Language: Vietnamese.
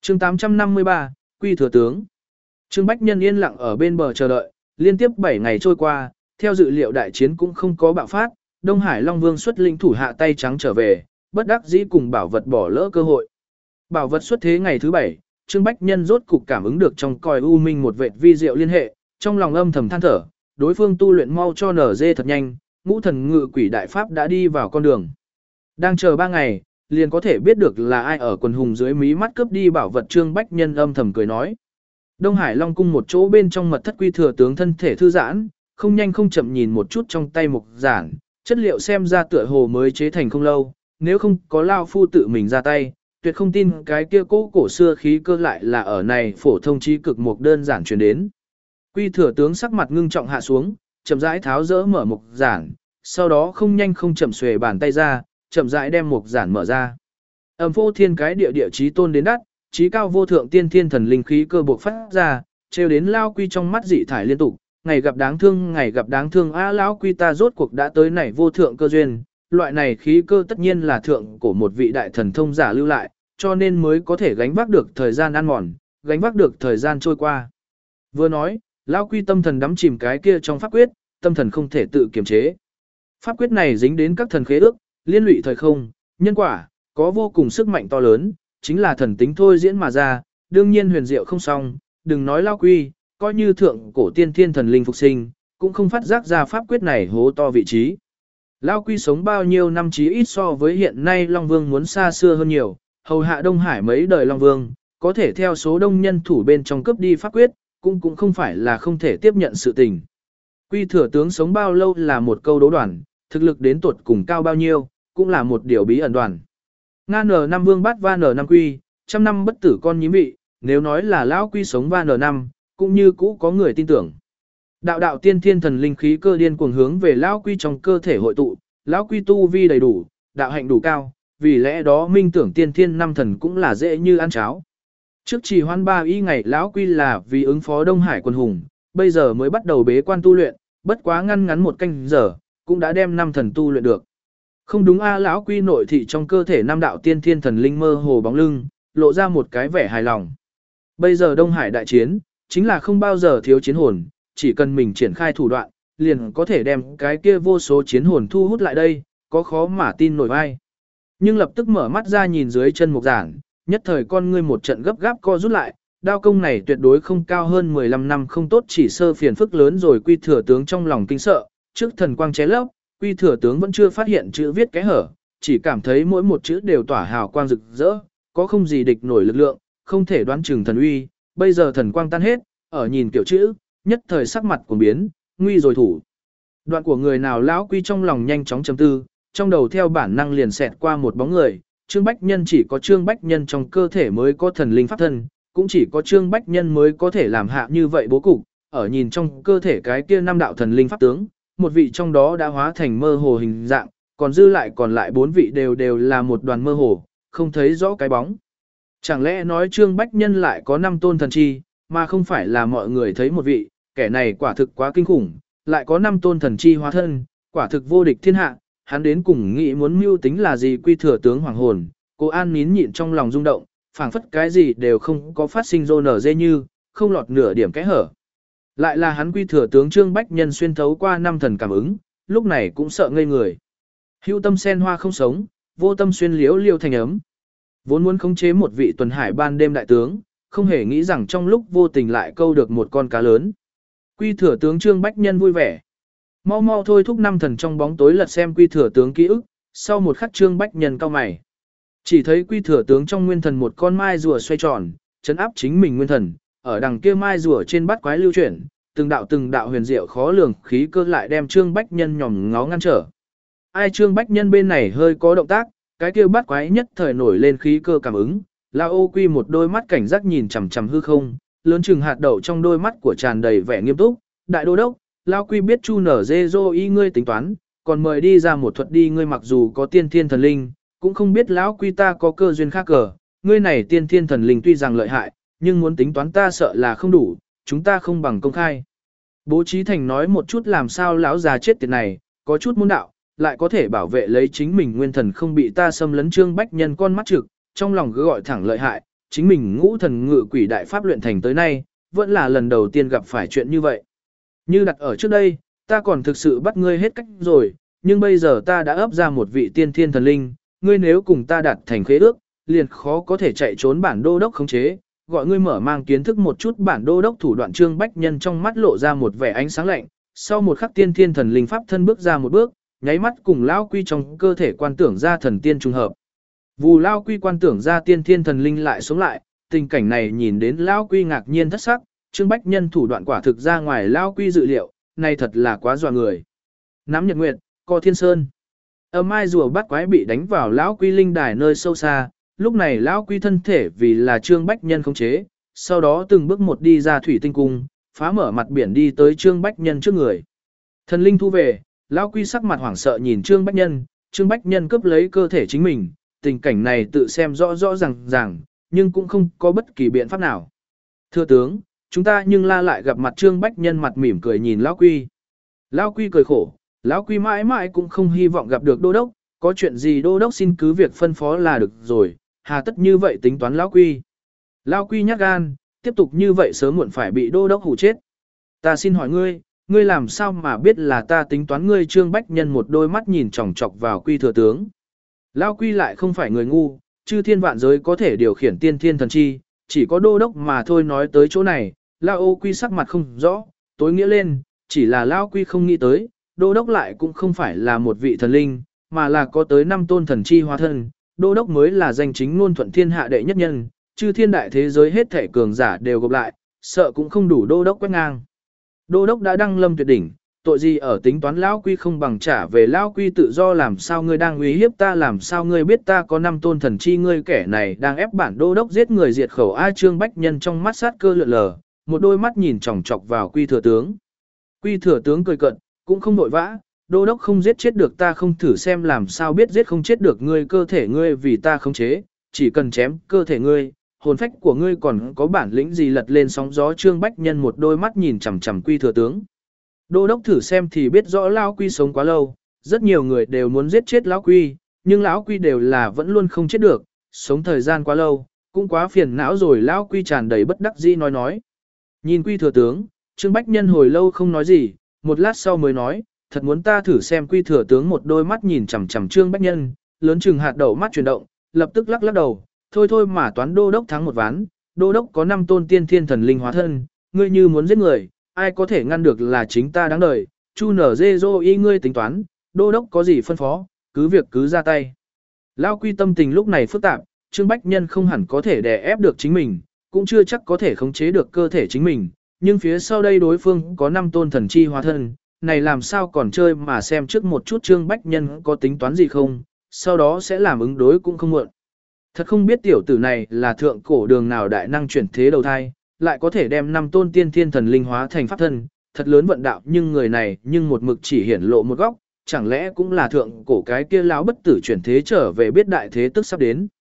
Chương 853, Quy thừa tướng. Trương Bách Nhân yên lặng ở bên bờ chờ đợi, liên tiếp 7 ngày trôi qua, theo dự liệu đại chiến cũng không có bạo phát, Đông Hải Long Vương xuất lĩnh thủ hạ tay trắng trở về, bất đắc dĩ cùng Bảo Vật bỏ lỡ cơ hội. Bảo Vật xuất thế ngày thứ 7, Trương Bách Nhân rốt cục cảm ứng được trong còi u minh một vệt vi diệu liên hệ, trong lòng âm thầm than thở, đối phương tu luyện mau cho nở dê thật nhanh, ngũ thần ngự quỷ đại pháp đã đi vào con đường. Đang chờ 3 ngày, liền có thể biết được là ai ở quần hùng dưới mí mắt cướp đi bảo vật. Trương Bách Nhân âm thầm cười nói. Đông Hải Long cung một chỗ bên trong mật thất Quy thừa tướng thân thể thư giãn, không nhanh không chậm nhìn một chút trong tay mục giản, chất liệu xem ra tựa hồ mới chế thành không lâu, nếu không có lao phu tự mình ra tay, tuyệt không tin cái kia cổ xưa khí cơ lại là ở này phổ thông trí cực mục đơn giản truyền đến. Quy thừa tướng sắc mặt ngưng trọng hạ xuống, chậm rãi tháo dỡ mở mục giản, sau đó không nhanh không chậm xuề bàn tay ra, chậm rãi đem mục giản mở ra. Ầm phô thiên cái địa chí tôn đến đắt, chí cao vô thượng tiên thiên thần linh khí cơ bộc phát ra, trêu đến Lao Quy trong mắt dị thải liên tục, ngày gặp đáng thương a lão Quy ta rốt cuộc đã tới này vô thượng cơ duyên, loại này khí cơ tất nhiên là thượng của một vị đại thần thông giả lưu lại, cho nên mới có thể gánh vác được thời gian ăn mòn, gánh vác được thời gian trôi qua. Vừa nói, Lao Quy tâm thần đắm chìm cái kia trong pháp quyết, tâm thần không thể tự kiềm chế. Pháp quyết này dính đến các thần khế ước, liên lụy thời không, nhân quả, có vô cùng sức mạnh to lớn, chính là thần tính thôi diễn mà ra, đương nhiên huyền diệu không xong, đừng nói Lao Quy, coi như thượng cổ tiên thiên thần linh phục sinh, cũng không phát giác ra pháp quyết này hố to vị trí. Lao Quy sống bao nhiêu năm chí ít so với hiện nay Long Vương muốn xa xưa hơn nhiều, hầu hạ Đông Hải mấy đời Long Vương, có thể theo số đông nhân thủ bên trong cướp đi pháp quyết, cũng không phải là không thể tiếp nhận sự tình. Quy thừa tướng sống bao lâu là một câu đố đoán, thực lực đến tuột cùng cao bao nhiêu, cũng là một điều bí ẩn đoàn. Nga N5 Vương bát va N5 Quy, trăm năm bất tử con nhím vị, nếu nói là lão Quy sống va N5, cũng như cũ có người tin tưởng. Đạo đạo tiên thiên thần linh khí cơ điên cuồng hướng về lão Quy trong cơ thể hội tụ, lão Quy tu vi đầy đủ, đạo hạnh đủ cao, vì lẽ đó minh tưởng tiên thiên năm thần cũng là dễ như ăn cháo. Trước trì hoãn 3 y ngày lão Quy là vì ứng phó Đông Hải quân hùng, bây giờ mới bắt đầu bế quan tu luyện, bất quá ngắn một canh giờ, cũng đã đem năm thần tu luyện được. Không đúng a lão Quy nội thị trong cơ thể năm đạo tiên thiên thần linh mơ hồ bóng lưng, lộ ra một cái vẻ hài lòng. Bây giờ Đông Hải đại chiến, chính là không bao giờ thiếu chiến hồn, chỉ cần mình triển khai thủ đoạn, liền có thể đem cái kia vô số chiến hồn thu hút lại đây, có khó mà tin nổi vai. Nhưng lập tức mở mắt ra nhìn dưới chân mục giản, nhất thời con ngươi một trận gấp gáp co rút lại, đao công này tuyệt đối không cao hơn 15 năm không tốt chỉ sơ phiền phức lớn rồi. Quy thừa tướng trong lòng kinh sợ, trước thần quang ché lấp, Quy thừa tướng vẫn chưa phát hiện chữ viết cái hở, chỉ cảm thấy mỗi một chữ đều tỏa hào quang rực rỡ, có không gì địch nổi lực lượng, không thể đoán chừng thần uy. Bây giờ thần quang tan hết, ở nhìn kiểu chữ, nhất thời sắc mặt của biến, nguy rồi thủ. Đoạn của người nào lão Quy trong lòng nhanh chóng chấm tư, trong đầu theo bản năng liền xẹt qua một bóng người. Trương Bách Nhân chỉ có Trương Bách Nhân trong cơ thể mới có thần linh pháp thân, cũng chỉ có Trương Bách Nhân mới có thể làm hạ như vậy bố cục. Ở nhìn trong cơ thể cái kia năm đạo thần linh pháp tướng, một vị trong đó đã hóa thành mơ hồ hình dạng, còn còn lại 4 vị đều là một đoàn mơ hồ, không thấy rõ cái bóng. Chẳng lẽ nói Trương Bách Nhân lại có 5 tôn thần chi, mà không phải là mọi người thấy một vị, kẻ này quả thực quá kinh khủng, lại có 5 tôn thần chi hóa thân, quả thực vô địch thiên hạ, hắn đến cùng nghĩ muốn mưu tính là gì. Quy thừa tướng hoàng hồn, cô An nín nhịn trong lòng rung động, phảng phất cái gì đều không có phát sinh rô nở dê như, không lọt nửa điểm kẽ hở. Lại là hắn Quy thừa tướng Trương Bách Nhân xuyên thấu qua 5 thần cảm ứng, lúc này cũng sợ ngây người. Hữu tâm sen hoa không sống, vô tâm xuyên liễu liêu thành ấm. Vốn muốn khống chế một vị tuần hải ban đêm đại tướng, không hề nghĩ rằng trong lúc vô tình lại câu được một con cá lớn. Quy thừa tướng Trương Bách Nhân vui vẻ. Mau mau thôi thúc 5 thần trong bóng tối lật xem Quy thừa tướng ký ức, sau một khắc Trương Bách Nhân cau mày. Chỉ thấy Quy thừa tướng trong nguyên thần một con mai rùa xoay tròn, chấn áp chính mình nguyên thần, ở đằng kia mai rùa trên bát quái lưu chuyển, từng đạo huyền diệu khó lường khí cơ lại đem Trương Bách Nhân nhòm ngó ngăn trở. Ai Trương Bách Nhân bên này hơi có động tác, cái kia bát quái nhất thời nổi lên khí cơ cảm ứng, La Ô Quy một đôi mắt cảnh giác nhìn chằm chằm hư không, lớn chừng hạt đậu trong đôi mắt của tràn đầy vẻ nghiêm túc, đại đô đốc, Lao Quy biết chu nở dê dô y ngươi tính toán, còn mời đi ra một thuật đi. Ngươi mặc dù có tiên thiên thần linh, cũng không biết lão Quy ta có cơ duyên khác cờ, ngươi này tiên thiên thần linh tuy rằng lợi hại, nhưng muốn tính toán ta sợ là không đủ, chúng ta không bằng công khai. Bố Trí Thành nói một chút làm sao lão già chết tiệt này, có chút môn đạo, lại có thể bảo vệ lấy chính mình nguyên thần không bị ta xâm lấn. Trương Bách Nhân con mắt trực, trong lòng cứ gọi thẳng lợi hại, chính mình ngũ thần ngự quỷ đại pháp luyện thành tới nay, vẫn là lần đầu tiên gặp phải chuyện như vậy. Như đặt ở trước đây, ta còn thực sự bắt ngươi hết cách rồi, nhưng bây giờ ta đã ấp ra một vị tiên thiên thần linh, ngươi nếu cùng ta đạt thành khế ước, liền khó có thể chạy trốn bản đô đốc khống chế, gọi ngươi mở mang kiến thức một chút bản đô đốc thủ đoạn. Trương Bách Nhân trong mắt lộ ra một vẻ ánh sáng lạnh, sau một khắc tiên thiên thần linh pháp thân bước ra một bước, nháy mắt cùng lão quy trong cơ thể quan tưởng ra thần tiên trùng hợp. Vù lão quy quan tưởng ra tiên thiên thần linh lại sống lại, tình cảnh này nhìn đến lão quy ngạc nhiên thất sắc, Trương Bách Nhân thủ đoạn quả thực ra ngoài lão quy dự liệu, này thật là quá dọa người. Nắm Nhật Nguyệt, Co Thiên Sơn. Âm ai rùa bắt quái bị đánh vào lão quy linh đài nơi sâu xa, lúc này lão quy thân thể vì là Trương Bách Nhân khống chế, sau đó từng bước một đi ra thủy tinh cung, phá mở mặt biển đi tới Trương Bách Nhân trước người. Thần linh thu về, lão quy sắc mặt hoảng sợ nhìn Trương Bách Nhân cướp lấy cơ thể chính mình, tình cảnh này tự xem rõ rõ ràng, nhưng cũng không có bất kỳ biện pháp nào. Thưa tướng, chúng ta nhưng la lại gặp mặt. Trương Bách Nhân mặt mỉm cười nhìn lão quy. Lão quy cười khổ, lão quy mãi mãi cũng không hy vọng gặp được đô đốc, có chuyện gì đô đốc xin cứ việc phân phó là được rồi, hà tất như vậy tính toán lão quy. Lão quy nhát gan, tiếp tục như vậy sớm muộn phải bị đô đốc hù chết. Ta xin hỏi ngươi làm sao mà biết là ta tính toán ngươi? Trương Bách Nhân một đôi mắt nhìn chòng chọc vào quy thừa tướng. Lão quy lại không phải người ngu, chư thiên vạn giới có thể điều khiển tiên thiên thần chi, chỉ có đô đốc mà thôi. Nói tới chỗ này, Lão ô quy sắc mặt không rõ, tối nghĩa lên, chỉ là Lão quy không nghĩ tới, đô đốc lại cũng không phải là một vị thần linh, mà là có tới 5 tôn thần chi hóa thân, đô đốc mới là danh chính ngôn thuận thiên hạ đệ nhất nhân, chư thiên đại thế giới hết thể cường giả đều gộp lại, sợ cũng không đủ đô đốc quét ngang. Đô đốc đã đăng lâm tuyệt đỉnh, tội gì ở tính toán lão quy không bằng trả về lão quy tự do? Làm sao ngươi đang uy hiếp ta? Làm sao ngươi biết ta có 5 tôn thần chi? Ngươi kẻ này đang ép bản đô đốc giết người diệt khẩu. A Trương Bách Nhân trong mắt sát cơ lượn lờ, một đôi mắt nhìn chòng chọc vào quy thừa tướng. Quy thừa tướng cười cợt, cũng không vội vã, đô đốc không giết chết được ta không thử xem làm sao biết giết không chết được ngươi? Cơ thể ngươi vì ta khống chế, chỉ cần chém cơ thể ngươi, hồn phách của ngươi còn có bản lĩnh gì lật lên sóng gió? Trương Bách Nhân một đôi mắt nhìn chằm chằm quy thừa tướng. Đô đốc thử xem thì biết rõ lão quy sống quá lâu, rất nhiều người đều muốn giết chết lão quy, nhưng lão quy đều là vẫn luôn không chết được, sống thời gian quá lâu, cũng quá phiền não rồi. Lão quy tràn đầy bất đắc dĩ nói. Nhìn quy thừa tướng, Trương Bách Nhân hồi lâu không nói gì, một lát sau mới nói, thật muốn ta thử xem. Quy thừa tướng một đôi mắt nhìn chằm chằm Trương Bách Nhân, lớn chừng hạt đậu mắt chuyển động, lập tức lắc đầu, thôi mà toán đô đốc thắng một ván, đô đốc có 5 tôn tiên thiên thần linh hóa thân, ngươi như muốn giết người, ai có thể ngăn được? Là chính ta đáng đời. Chu nở dê dô y ngươi tính toán, đô đốc có gì phân phó, cứ việc cứ ra tay. Lão quy tâm tình lúc này phức tạp, Trương Bách Nhân không hẳn có thể đè ép được chính mình, cũng chưa chắc có thể khống chế được cơ thể chính mình, nhưng phía sau đây đối phương có 5 tôn thần chi hóa thân, này làm sao còn chơi mà xem trước một chút Trương Bách Nhân có tính toán gì không, sau đó sẽ làm ứng đối cũng không muộn. Thật không biết tiểu tử này là thượng cổ đường nào đại năng chuyển thế đầu thai, lại có thể đem 5 tôn tiên thiên thần linh hóa thành pháp thân, thật lớn vận đạo. Nhưng người này nhưng một mực chỉ hiển lộ một góc, chẳng lẽ cũng là thượng cổ cái kia lão bất tử chuyển thế trở về biết đại thế tức sắp đến.